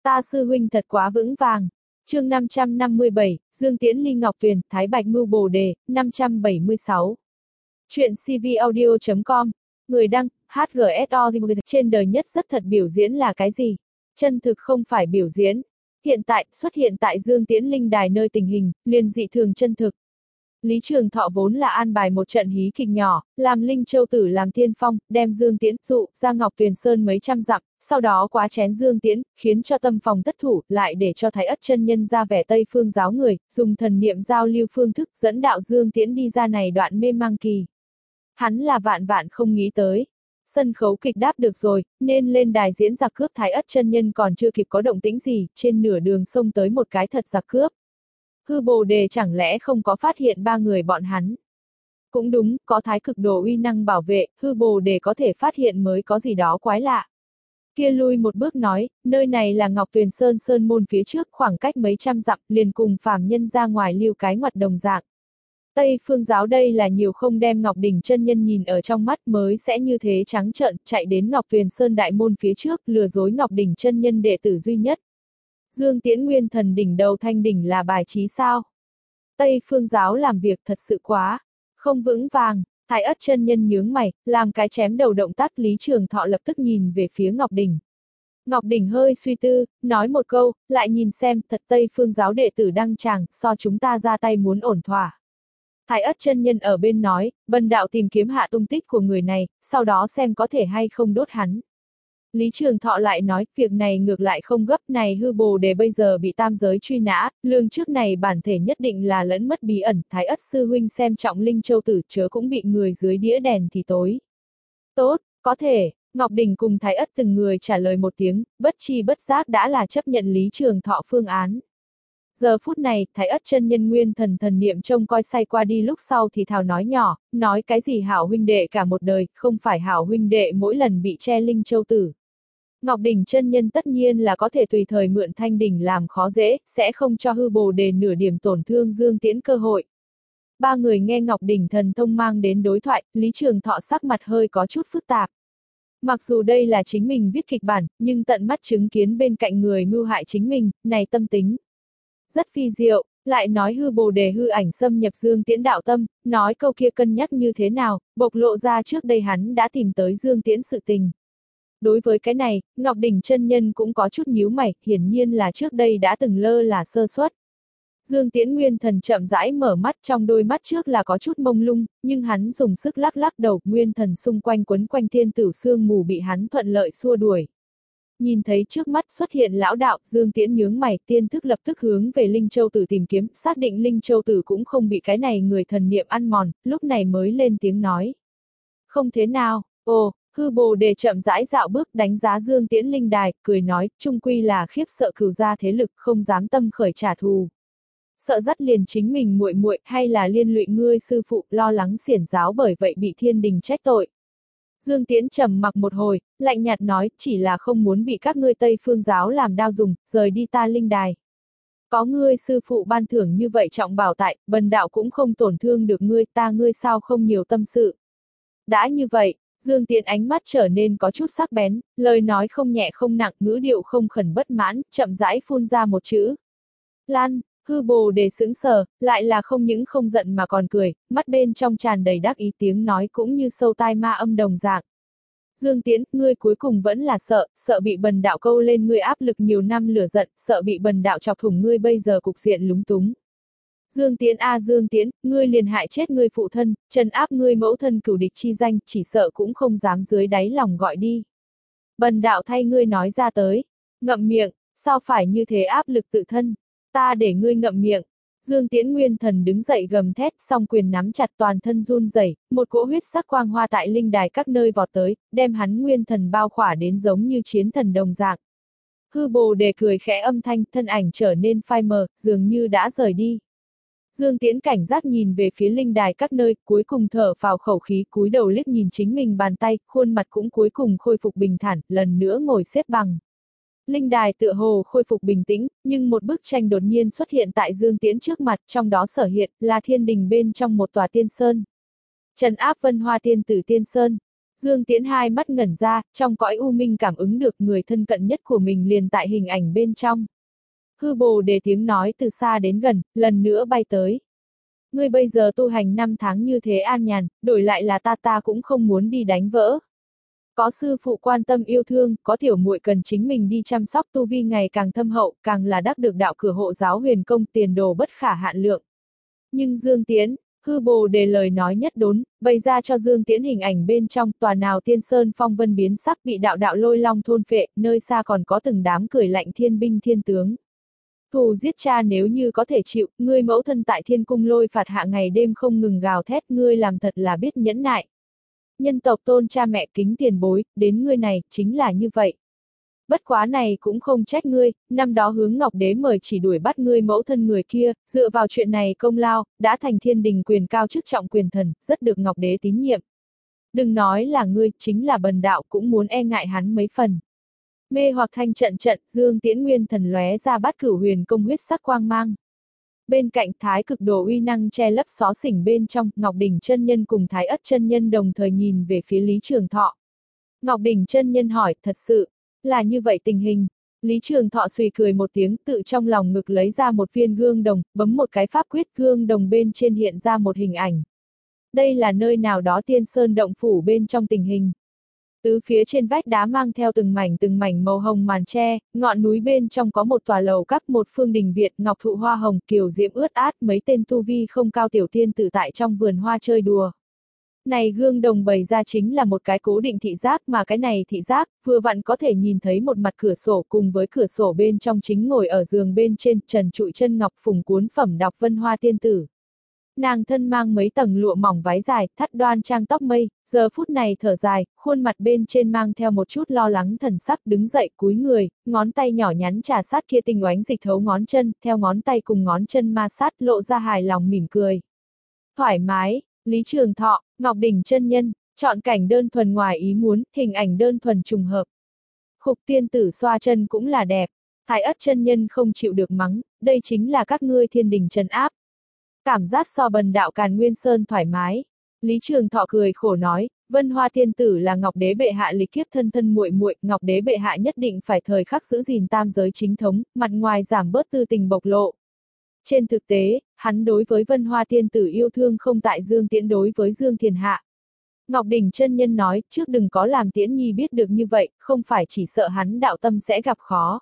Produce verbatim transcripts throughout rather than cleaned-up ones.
Ta sư huynh thật quá vững vàng. Chương năm trăm năm mươi bảy, Dương Tiễn Ly Ngọc Tuyền, Thái Bạch Mưu Bồ Đề, năm trăm bảy mươi sáu. Chuyện C V audio chấm com. Người đăng, hát giê ét o. Trên đời nhất rất thật biểu diễn là cái gì? Chân thực không phải biểu diễn. Hiện tại, xuất hiện tại Dương Tiễn Linh Đài nơi tình hình, liền dị thường chân thực. Lý Trường Thọ vốn là an bài một trận hí kịch nhỏ, làm Linh Châu Tử làm tiên phong, đem Dương Tiễn dụ ra Ngọc Tuyền Sơn mấy trăm dặm, sau đó quá chén Dương Tiễn, khiến cho tâm phòng thất thủ, lại để cho Thái Ất chân nhân ra vẻ Tây Phương giáo người, dùng thần niệm giao lưu phương thức dẫn đạo Dương Tiễn đi ra này đoạn mê mang kỳ. Hắn là vạn vạn không nghĩ tới. Sân khấu kịch đáp được rồi, nên lên đài diễn giặc cướp. Thái Ất chân nhân còn chưa kịp có động tĩnh gì, trên nửa đường xông tới một cái thật giặc cướp. Hư Bồ Đề chẳng lẽ không có phát hiện ba người bọn hắn? Cũng đúng, có thái cực đồ uy năng bảo vệ, Hư Bồ Đề có thể phát hiện mới có gì đó quái lạ. Kia lui một bước nói, nơi này là Ngọc Tuyền Sơn Sơn môn phía trước, khoảng cách mấy trăm dặm, liền cùng phàm nhân ra ngoài lưu cái ngoặt đồng dạng. Tây Phương giáo đây là nhiều không đem Ngọc Đỉnh chân nhân nhìn ở trong mắt mới sẽ như thế trắng trợn, chạy đến Ngọc Tuyền Sơn đại môn phía trước, lừa dối Ngọc Đỉnh chân nhân đệ tử duy nhất. Dương Tiễn Nguyên Thần đỉnh đầu thanh đỉnh là bài trí sao? Tây Phương giáo làm việc thật sự quá không vững vàng. Thái Ất chân nhân nhướng mày, làm cái chém đầu động tác. Lý Trường Thọ lập tức nhìn về phía Ngọc Đỉnh. Ngọc Đỉnh hơi suy tư, nói một câu, lại nhìn xem, thật Tây Phương giáo đệ tử đăng tràng, so chúng ta ra tay muốn ổn thỏa. Thái Ất chân nhân ở bên nói, bần đạo tìm kiếm hạ tung tích của người này, sau đó xem có thể hay không đốt hắn. Lý Trường Thọ lại nói, việc này ngược lại không gấp, này Hư Bồ Đề bây giờ bị tam giới truy nã, lương trước này bản thể nhất định là lẫn mất bí ẩn. Thái Ất sư huynh xem trọng Linh Châu Tử, chớ cũng bị người dưới đĩa đèn thì tối. Tốt, có thể. Ngọc Đỉnh cùng Thái Ất từng người trả lời một tiếng, bất chi bất giác đã là chấp nhận Lý Trường Thọ phương án. Giờ phút này, Thái Ất chân nhân nguyên thần thần niệm trông coi say qua đi lúc sau thì thào nói nhỏ, nói cái gì hảo huynh đệ cả một đời, không phải hảo huynh đệ mỗi lần bị che Linh Châu Tử. Ngọc Đỉnh chân nhân tất nhiên là có thể tùy thời mượn thanh đỉnh làm khó dễ, sẽ không cho Hư Bồ Đề nửa điểm tổn thương Dương Tiễn cơ hội. Ba người nghe Ngọc Đỉnh thần thông mang đến đối thoại, Lý Trường Thọ sắc mặt hơi có chút phức tạp. Mặc dù đây là chính mình viết kịch bản, nhưng tận mắt chứng kiến bên cạnh người mưu hại chính mình, này tâm tính rất phi diệu, lại nói Hư Bồ Đề hư ảnh xâm nhập Dương Tiễn đạo tâm, nói câu kia cân nhắc như thế nào, bộc lộ ra trước đây hắn đã tìm tới Dương Tiễn sự tình. Đối với cái này, Ngọc Đỉnh chân nhân cũng có chút nhíu mày, hiển nhiên là trước đây đã từng lơ là sơ suất. Dương Tiễn Nguyên Thần chậm rãi mở mắt, trong đôi mắt trước là có chút mông lung, nhưng hắn dùng sức lắc lắc đầu, Nguyên Thần xung quanh quấn quanh thiên tử sương mù bị hắn thuận lợi xua đuổi. Nhìn thấy trước mắt xuất hiện lão đạo, Dương Tiễn nhướng mày, tiên thức lập tức hướng về Linh Châu Tử tìm kiếm, xác định Linh Châu Tử cũng không bị cái này người thần niệm ăn mòn, lúc này mới lên tiếng nói. Không thế nào, ồ, Hư Bồ Đề chậm rãi dạo bước đánh giá Dương Tiễn Linh Đài, cười nói, chung quy là khiếp sợ cửu gia thế lực, không dám tâm khởi trả thù. Sợ dắt liền chính mình muội muội, hay là liên lụy ngươi sư phụ, lo lắng xiển giáo bởi vậy bị thiên đình trách tội. Dương Tiễn trầm mặc một hồi, lạnh nhạt nói, chỉ là không muốn bị các ngươi Tây Phương giáo làm đao dùng, rời đi ta Linh Đài. Có ngươi sư phụ ban thưởng như vậy trọng bảo tại, bần đạo cũng không tổn thương được ngươi, ta ngươi sao không nhiều tâm sự. Đã như vậy, Dương Tiễn ánh mắt trở nên có chút sắc bén, lời nói không nhẹ không nặng, ngữ điệu không khẩn bất mãn, chậm rãi phun ra một chữ. Lan. Hư Bồ Đề sững sờ, lại là không những không giận mà còn cười, mắt bên trong tràn đầy đắc ý, tiếng nói cũng như sâu tai ma âm đồng dạng. Dương Tiễn, ngươi cuối cùng vẫn là sợ, sợ bị bần đạo câu lên ngươi áp lực nhiều năm lửa giận, sợ bị bần đạo chọc thủng ngươi bây giờ cục diện lúng túng. Dương Tiễn a à Dương Tiễn, ngươi liền hại chết ngươi phụ thân, trấn áp ngươi mẫu thân cửu địch chi danh, chỉ sợ cũng không dám dưới đáy lòng gọi đi. Bần đạo thay ngươi nói ra tới, ngậm miệng, sao phải như thế áp lực tự thân. Ta để ngươi ngậm miệng. Dương Tiễn Nguyên Thần đứng dậy gầm thét, song quyền nắm chặt toàn thân run rẩy, một cỗ huyết sắc quang hoa tại linh đài các nơi vọt tới, đem hắn Nguyên Thần bao khỏa đến giống như chiến thần đồng dạng. Hư Bồ Đề cười khẽ âm thanh, thân ảnh trở nên phai mờ, dường như đã rời đi. Dương Tiễn cảnh giác nhìn về phía linh đài các nơi, cuối cùng thở phào khẩu khí, cúi đầu liếc nhìn chính mình bàn tay, khuôn mặt cũng cuối cùng khôi phục bình thản, lần nữa ngồi xếp bằng. Linh đài tựa hồ khôi phục bình tĩnh, nhưng một bức tranh đột nhiên xuất hiện tại Dương Tiễn trước mặt, trong đó sở hiện là thiên đình bên trong một tòa tiên sơn. Trấn áp Vân Hoa Tiên Tử Tiên Sơn. Dương Tiễn hai mắt ngẩn ra, trong cõi u minh cảm ứng được người thân cận nhất của mình liền tại hình ảnh bên trong. Hư Bồ Đề tiếng nói từ xa đến gần, lần nữa bay tới. Ngươi bây giờ tu hành năm tháng như thế an nhàn, đổi lại là ta ta cũng không muốn đi đánh vỡ. Có sư phụ quan tâm yêu thương, có tiểu muội cần chính mình đi chăm sóc tu vi ngày càng thâm hậu, càng là đắc được đạo cửa hộ giáo huyền công tiền đồ bất khả hạn lượng. Nhưng Dương Tiễn, Hư Bồ Đề lời nói nhất đốn, bày ra cho Dương Tiễn hình ảnh bên trong tòa nào tiên sơn phong vân biến sắc bị đạo đạo lôi long thôn phệ, nơi xa còn có từng đám cười lạnh thiên binh thiên tướng. Thù giết cha nếu như có thể chịu, ngươi mẫu thân tại thiên cung lôi phạt hạ ngày đêm không ngừng gào thét, ngươi làm thật là biết nhẫn nại. Nhân tộc tôn cha mẹ kính tiền bối, đến ngươi này, chính là như vậy. Bất quá này cũng không trách ngươi, năm đó hướng Ngọc Đế mời chỉ đuổi bắt ngươi mẫu thân người kia, dựa vào chuyện này công lao, đã thành thiên đình quyền cao chức trọng quyền thần, rất được Ngọc Đế tín nhiệm. Đừng nói là ngươi, chính là bần đạo cũng muốn e ngại hắn mấy phần. Mê hoặc thanh trận trận, Dương Tiễn nguyên thần lóe ra bát cửu huyền công huyết sắc quang mang. Bên cạnh Thái Cực Đồ uy năng che lấp xó xỉnh bên trong, Ngọc Đỉnh chân nhân cùng Thái Ất chân nhân đồng thời nhìn về phía Lý Trường Thọ. Ngọc Đỉnh chân nhân hỏi, thật sự là như vậy tình hình. Lý Trường Thọ suy cười một tiếng, tự trong lòng ngực lấy ra một viên gương đồng, bấm một cái pháp quyết, gương đồng bên trên hiện ra một hình ảnh. Đây là nơi nào đó tiên sơn động phủ bên trong tình hình. Tứ phía trên vách đá mang theo từng mảnh từng mảnh màu hồng màn tre, ngọn núi bên trong có một tòa lầu các, một phương đình Việt, ngọc thụ hoa hồng, kiều diễm ướt át, mấy tên tu vi không cao tiểu tiên tử tại trong vườn hoa chơi đùa. Này gương đồng bày ra chính là một cái cố định thị giác, mà cái này thị giác, vừa vặn có thể nhìn thấy một mặt cửa sổ, cùng với cửa sổ bên trong chính ngồi ở giường bên trên, trần trụi chân ngọc phùng cuốn phẩm đọc vân hoa tiên tử. Nàng thân mang mấy tầng lụa mỏng váy dài, thắt đoan trang tóc mây, giờ phút này thở dài, khuôn mặt bên trên mang theo một chút lo lắng thần sắc, đứng dậy cúi người, ngón tay nhỏ nhắn trà sát kia tinh oánh dịch thấu ngón chân, theo ngón tay cùng ngón chân ma sát, lộ ra hài lòng mỉm cười. Thoải mái, Lý Trường Thọ, Ngọc Đỉnh chân nhân, chọn cảnh đơn thuần ngoài ý muốn, hình ảnh đơn thuần trùng hợp. Khục tiên tử xoa chân cũng là đẹp, Thái Ất chân nhân không chịu được mắng, đây chính là các ngươi thiên đình trấn áp. Cảm giác so bần đạo Càn Nguyên Sơn thoải mái. Lý Trường Thọ cười khổ nói, Vân Hoa tiên tử là Ngọc Đế bệ hạ lịch kiếp thân thân muội muội, Ngọc Đế bệ hạ nhất định phải thời khắc giữ gìn tam giới chính thống, mặt ngoài giảm bớt tư tình bộc lộ. Trên thực tế, hắn đối với Vân Hoa tiên tử yêu thương không tại Dương Tiễn đối với Dương Thiền Hạ. Ngọc Đỉnh chân nhân nói, trước đừng có làm Tiễn Nhi biết được như vậy, không phải chỉ sợ hắn đạo tâm sẽ gặp khó.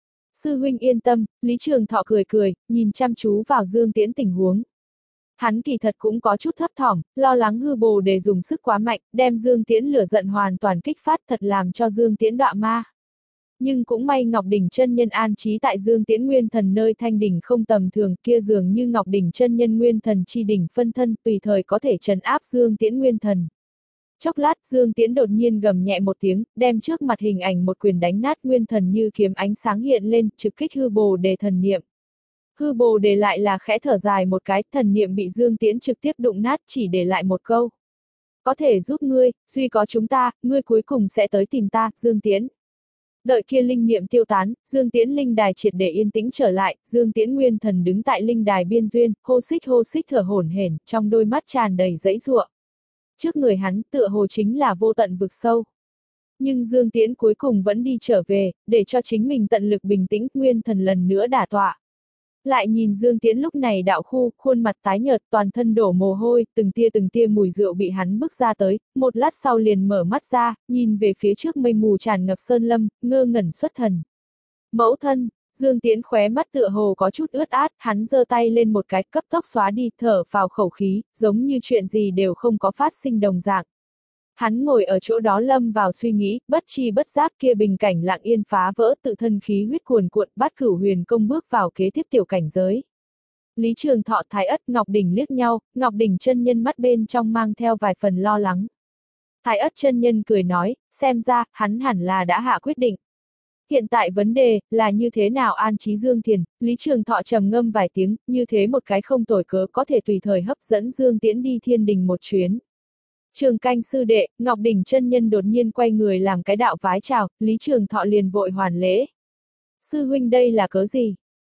Sư huynh yên tâm, Lý Trường Thọ cười cười, nhìn chăm chú vào Dương Tiễn tình huống. Hắn kỳ thật cũng có chút thấp thỏm, lo lắng Hư Bồ Đề dùng sức quá mạnh, đem Dương Tiễn lửa giận hoàn toàn kích phát, thật làm cho Dương Tiễn đọa ma. Nhưng cũng may Ngọc Đỉnh chân nhân an trí tại Dương Tiễn nguyên thần nơi thanh đỉnh không tầm thường, kia dường như Ngọc Đỉnh chân nhân nguyên thần chi đỉnh phân thân, tùy thời có thể trấn áp Dương Tiễn nguyên thần. Chốc lát, Dương Tiễn đột nhiên gầm nhẹ một tiếng, đem trước mặt hình ảnh một quyền đánh nát, nguyên thần như kiếm ánh sáng hiện lên, trực kích Hư Bồ Đề thần niệm. Hư Bồ Đề lại là khẽ thở dài một cái, thần niệm bị Dương Tiễn trực tiếp đụng nát, chỉ để lại một câu. Có thể giúp ngươi, duy có chúng ta, ngươi cuối cùng sẽ tới tìm ta, Dương Tiễn. Đợi kia linh niệm tiêu tán, Dương Tiễn linh đài triệt để yên tĩnh trở lại, Dương Tiễn nguyên thần đứng tại linh đài biên duyên, hô xích hô xích thở hổn hển, trong đôi mắt tràn đầy dãy giụa. Trước người hắn, tựa hồ chính là vô tận vực sâu. Nhưng Dương Tiễn cuối cùng vẫn đi trở về, để cho chính mình tận lực bình tĩnh, nguyên thần lần nữa đả tọa. Lại nhìn Dương Tiễn lúc này đạo khu, khuôn mặt tái nhợt, toàn thân đổ mồ hôi, từng tia từng tia mùi rượu bị hắn bức ra tới, một lát sau liền mở mắt ra, nhìn về phía trước mây mù tràn ngập sơn lâm, ngơ ngẩn xuất thần. Mẫu thân, Dương Tiễn khóe mắt tựa hồ có chút ướt át, hắn giơ tay lên một cái, cấp tốc xóa đi, thở vào khẩu khí, giống như chuyện gì đều không có phát sinh đồng dạng. Hắn ngồi ở chỗ đó lâm vào suy nghĩ, bất chi bất giác kia bình cảnh lặng yên phá vỡ, tự thân khí huyết cuồn cuộn, bát cửu huyền công bước vào kế tiếp tiểu cảnh giới. Lý Trường Thọ, Thái Ất, Ngọc Đỉnh liếc nhau, Ngọc Đỉnh chân nhân mắt bên trong mang theo vài phần lo lắng. Thái Ất chân nhân cười nói, xem ra, hắn hẳn là đã hạ quyết định. Hiện tại vấn đề là như thế nào an trí Dương Thiền, Lý Trường Thọ trầm ngâm vài tiếng, như thế một cái không tồi cớ có thể tùy thời hấp dẫn Dương Tiễn đi thiên đình một chuyến. Trường canh sư đệ, Ngọc Đỉnh chân nhân đột nhiên quay người làm cái đạo vái chào, Lý Trường Thọ liền vội hoàn lễ. Sư huynh đây là cớ gì?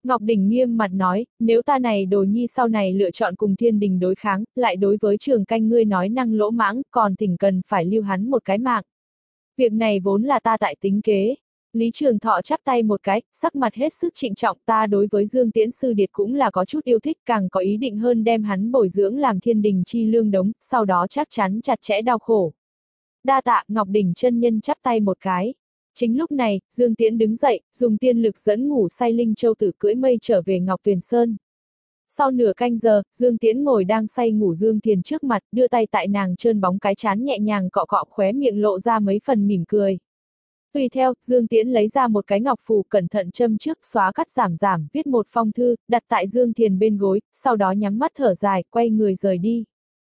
Ngọc Đỉnh nghiêm mặt nói, nếu ta này đồ nhi sau này lựa chọn cùng thiên đình đối kháng, lại đối với Trường Canh ngươi nói năng lỗ mãng, còn thỉnh cần phải lưu hắn một cái mạng. Việc này vốn là ta tại tính kế. Lý Trường Thọ chắp tay một cái, sắc mặt hết sức trịnh trọng, ta đối với Dương Tiễn Sư Điệt cũng là có chút yêu thích, càng có ý định hơn đem hắn bồi dưỡng làm thiên đình chi lương đống, sau đó chắc chắn chặt chẽ đau khổ. Đa tạ, Ngọc Đỉnh chân nhân chắp tay một cái. Chính lúc này, Dương Tiễn đứng dậy, dùng tiên lực dẫn ngủ say Linh Châu Tử cưỡi mây trở về Ngọc Tuyền Sơn. Sau nửa canh giờ, Dương Tiễn ngồi đang say ngủ Dương Thiền trước mặt, đưa tay tại nàng trơn bóng cái trán nhẹ nhàng cọ cọ, khóe miệng lộ ra mấy phần mỉm cười. Tùy theo, Dương Tiễn lấy ra một cái ngọc phù cẩn thận châm trước, xóa cắt giảm giảm, viết một phong thư, đặt tại Dương Thiền bên gối, sau đó nhắm mắt thở dài, quay người rời đi.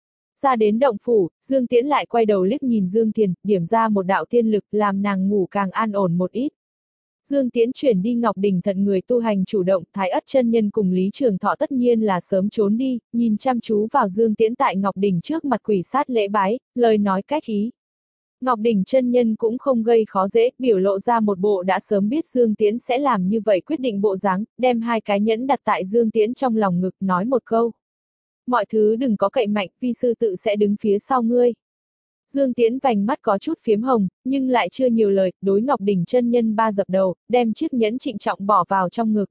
Ra đến động phủ, Dương Tiễn lại quay đầu liếc nhìn Dương Thiền, điểm ra một đạo tiên lực, làm nàng ngủ càng an ổn một ít. Dương Tiễn chuyển đi Ngọc Đỉnh thận người tu hành chủ động, Thái Ất chân nhân cùng Lý Trường Thọ tất nhiên là sớm trốn đi, nhìn chăm chú vào Dương Tiễn tại Ngọc Đỉnh trước mặt quỷ sát lễ bái, lời nói cách ý. Ngọc Đỉnh chân nhân cũng không gây khó dễ, biểu lộ ra một bộ đã sớm biết Dương Tiễn sẽ làm như vậy quyết định bộ dáng, đem hai cái nhẫn đặt tại Dương Tiễn trong lòng ngực, nói một câu. Mọi thứ đừng có cậy mạnh, vi sư tự sẽ đứng phía sau ngươi. Dương Tiễn vành mắt có chút phiếm hồng, nhưng lại chưa nhiều lời, đối Ngọc Đỉnh chân nhân ba dập đầu, đem chiếc nhẫn trịnh trọng bỏ vào trong ngực.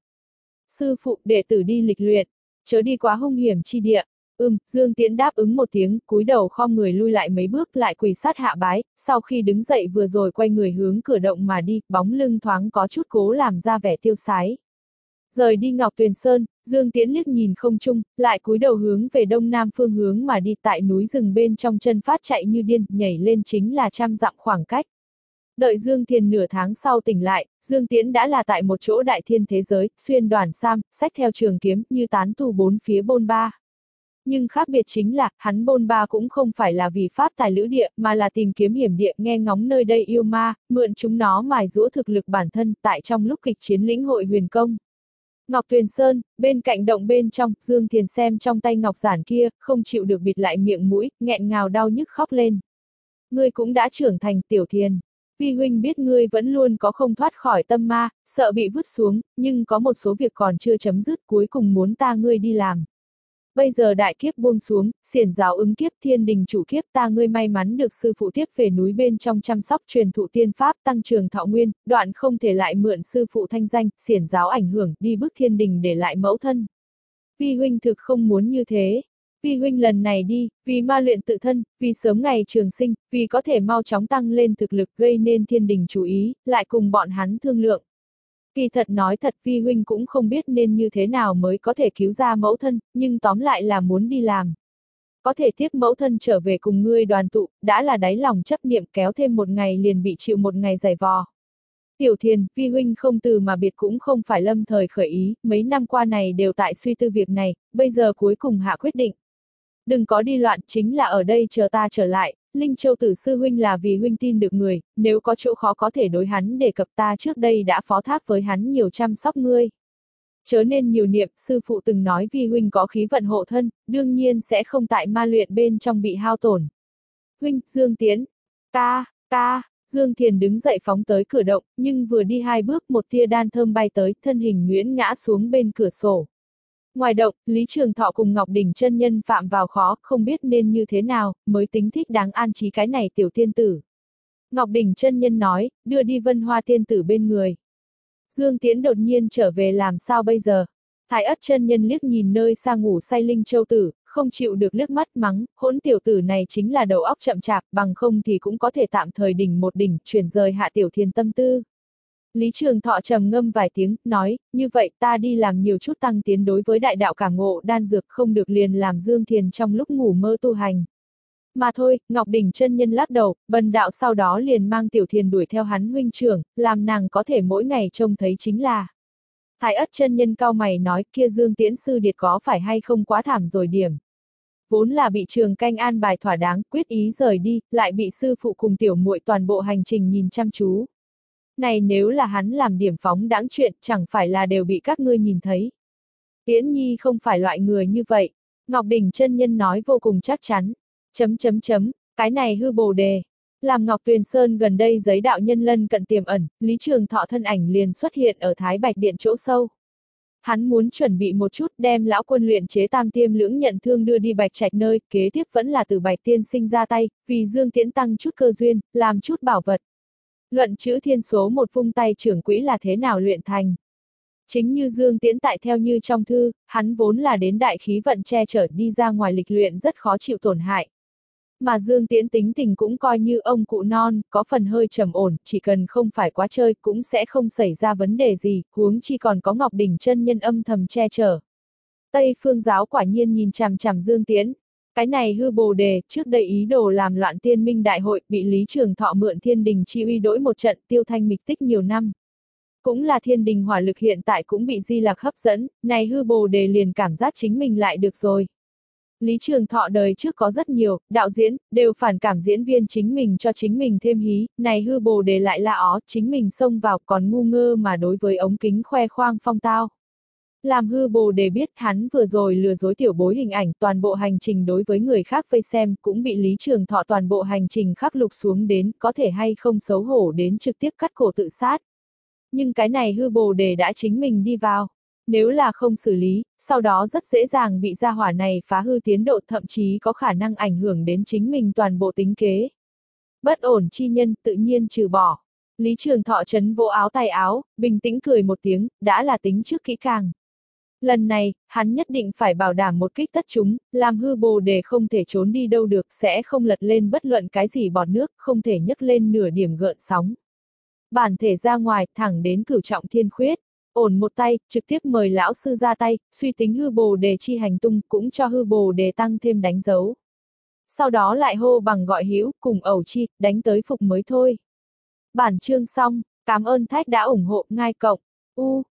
Sư phụ, đệ tử đi lịch luyện, chớ đi quá hung hiểm chi địa. Ừm, Dương Tiễn đáp ứng một tiếng, cúi đầu khom người lui lại mấy bước, lại quỳ sát hạ bái, sau khi đứng dậy vừa rồi quay người hướng cửa động mà đi, bóng lưng thoáng có chút cố làm ra vẻ tiêu sái. Rời đi Ngọc Tuyền Sơn, Dương Tiễn liếc nhìn không trung, lại cúi đầu hướng về đông nam phương hướng mà đi, tại núi rừng bên trong chân phát chạy như điên, nhảy lên chính là trăm dặm khoảng cách. Đợi Dương Thiền nửa tháng sau tỉnh lại, Dương Tiễn đã là tại một chỗ đại thiên thế giới, xuyên đoàn sam, xách theo trường kiếm, như tán tu bốn phía bôn ba. Nhưng khác biệt chính là, hắn bôn ba cũng không phải là vì pháp tài lữ địa, mà là tìm kiếm hiểm địa, nghe ngóng nơi đây yêu ma, mượn chúng nó mài giũa thực lực bản thân, tại trong lúc kịch chiến lĩnh hội huyền công. Ngọc Tuyền Sơn, bên cạnh động bên trong, Dương Thiền xem trong tay ngọc giản kia, không chịu được bịt lại miệng mũi, nghẹn ngào đau nhức khóc lên. Ngươi cũng đã trưởng thành, Tiểu Thiền. Vi huynh biết ngươi vẫn luôn có không thoát khỏi tâm ma, sợ bị vứt xuống, nhưng có một số việc còn chưa chấm dứt, cuối cùng muốn ta ngươi đi làm. Bây giờ đại kiếp buông xuống, xiển giáo ứng kiếp, thiên đình chủ kiếp, ta ngươi may mắn được sư phụ tiếp về núi bên trong chăm sóc truyền thụ tiên pháp, tăng trường thọ nguyên, đoạn không thể lại mượn sư phụ thanh danh, xiển giáo ảnh hưởng, đi bức thiên đình để lại mẫu thân. Vi huynh thực không muốn như thế. Vi huynh lần này đi, vì ma luyện tự thân, vì sớm ngày trường sinh, vì có thể mau chóng tăng lên thực lực, gây nên thiên đình chú ý, lại cùng bọn hắn thương lượng. Kỳ thật nói thật, Vi huynh cũng không biết nên như thế nào mới có thể cứu ra mẫu thân, nhưng tóm lại là muốn đi làm. Có thể tiếp mẫu thân trở về cùng ngươi đoàn tụ, đã là đáy lòng chấp niệm, kéo thêm một ngày liền bị chịu một ngày giày vò. Tiểu Thiền, Vi huynh không từ mà biệt cũng không phải lâm thời khởi ý, mấy năm qua này đều tại suy tư việc này, bây giờ cuối cùng hạ quyết định. Đừng có đi loạn, chính là ở đây chờ ta trở lại. Linh Châu Tử sư huynh là vì huynh tin được người, nếu có chỗ khó có thể đối hắn đề cập, ta trước đây đã phó thác với hắn nhiều chăm sóc ngươi. Chớ nên nhiều niệm, sư phụ từng nói Vi huynh có khí vận hộ thân, đương nhiên sẽ không tại ma luyện bên trong bị hao tổn. Huynh, Dương Tiễn. Ca, ca, Dương Thiền đứng dậy phóng tới cửa động, nhưng vừa đi hai bước một tia đan thơm bay tới, thân hình nhuyễn ngã xuống bên cửa sổ. Ngoài động, Lý Trường Thọ cùng Ngọc Đỉnh chân nhân phạm vào khó, không biết nên như thế nào, mới tính thích đáng an trí cái này tiểu tiên tử. Ngọc Đỉnh chân nhân nói, đưa đi Vân Hoa tiên tử bên người. Dương Tiễn đột nhiên trở về làm sao bây giờ? Thái Ất chân nhân liếc nhìn nơi xa ngủ say Linh Châu Tử, không chịu được liếc mắt mắng, hỗn tiểu tử này chính là đầu óc chậm chạp, bằng không thì cũng có thể tạm thời đỉnh một đỉnh, chuyển rời hạ tiểu thiền tâm tư. Lý Trường Thọ trầm ngâm vài tiếng, nói, như vậy ta đi làm nhiều chút tăng tiến đối với đại đạo cảm ngộ đan dược, không được liền làm Dương Thiền trong lúc ngủ mơ tu hành. Mà thôi, Ngọc Đỉnh chân nhân lắc đầu, bần đạo sau đó liền mang tiểu thiền đuổi theo hắn huynh trưởng, làm nàng có thể mỗi ngày trông thấy chính là. Thái Ất chân nhân cao mày nói, kia Dương Tiễn sư điệt có phải hay không quá thảm rồi điểm. Vốn là bị Trường Canh an bài thỏa đáng, quyết ý rời đi, lại bị sư phụ cùng tiểu muội toàn bộ hành trình nhìn chăm chú. Này nếu là hắn làm điểm phóng đãng chuyện, chẳng phải là đều bị các ngươi nhìn thấy. Tiễn Nhi không phải loại người như vậy. Ngọc Đỉnh chân nhân nói vô cùng chắc chắn. Chấm chấm chấm, cái này hư bồ đề. Làm Ngọc Tuyền Sơn gần đây giấy đạo nhân lân cận tiềm ẩn, Lý Trường Thọ thân ảnh liền xuất hiện ở Thái Bạch Điện chỗ sâu. Hắn muốn chuẩn bị một chút đem lão quân luyện chế tam tiêm lưỡng nhận thương đưa đi Bạch Trạch nơi, kế tiếp vẫn là từ Bạch tiên sinh ra tay, vì Dương Tiễn tăng chút cơ duyên, làm chút bảo vật. Luận chữ thiên số một vung tay trưởng quỹ là thế nào luyện thành. Chính như Dương Tiễn tại theo như trong thư, hắn vốn là đến đại khí vận che chở đi ra ngoài lịch luyện rất khó chịu tổn hại. Mà Dương Tiễn tính tình cũng coi như ông cụ non, có phần hơi trầm ổn, chỉ cần không phải quá chơi cũng sẽ không xảy ra vấn đề gì, huống chi còn có Ngọc Đỉnh chân nhân âm thầm che chở. Tây Phương giáo quả nhiên nhìn chằm chằm Dương Tiễn. Cái này hư bồ đề, trước đây ý đồ làm loạn tiên minh đại hội, bị Lý Trường Thọ mượn thiên đình chi uy đổi một trận tiêu thanh mịch tích nhiều năm. Cũng là thiên đình hỏa lực hiện tại cũng bị Di Lạc hấp dẫn, này hư bồ đề liền cảm giác chính mình lại được rồi. Lý Trường Thọ đời trước có rất nhiều, đạo diễn, đều phản cảm diễn viên chính mình cho chính mình thêm hí, này hư bồ đề lại là ó, chính mình xông vào còn ngu ngơ mà đối với ống kính khoe khoang phong tao. Làm hư bồ đề biết hắn vừa rồi lừa dối tiểu bối hình ảnh toàn bộ hành trình đối với người khác vây xem cũng bị Lý Trường Thọ toàn bộ hành trình khắc lục xuống đến có thể hay không xấu hổ đến trực tiếp cắt cổ tự sát. Nhưng cái này hư bồ đề đã chính mình đi vào. Nếu là không xử lý, sau đó rất dễ dàng bị gia hỏa này phá hư tiến độ thậm chí có khả năng ảnh hưởng đến chính mình toàn bộ tính kế. Bất ổn chi nhân tự nhiên trừ bỏ. Lý Trường Thọ chấn vỗ áo tay áo, bình tĩnh cười một tiếng, đã là tính trước kỹ càng. Lần này, hắn nhất định phải bảo đảm một kích tất chúng, làm hư bồ đề không thể trốn đi đâu được, sẽ không lật lên bất luận cái gì bọt nước, không thể nhấc lên nửa điểm gợn sóng. Bản thể ra ngoài, thẳng đến cửu trọng thiên khuyết. Ổn một tay, trực tiếp mời lão sư ra tay, suy tính hư bồ đề chi hành tung, cũng cho hư bồ đề tăng thêm đánh dấu. Sau đó lại hô bằng gọi hữu, cùng ẩu chi, đánh tới phục mới thôi. Bản chương xong, cảm ơn Thách đã ủng hộ, ngai cộng, u.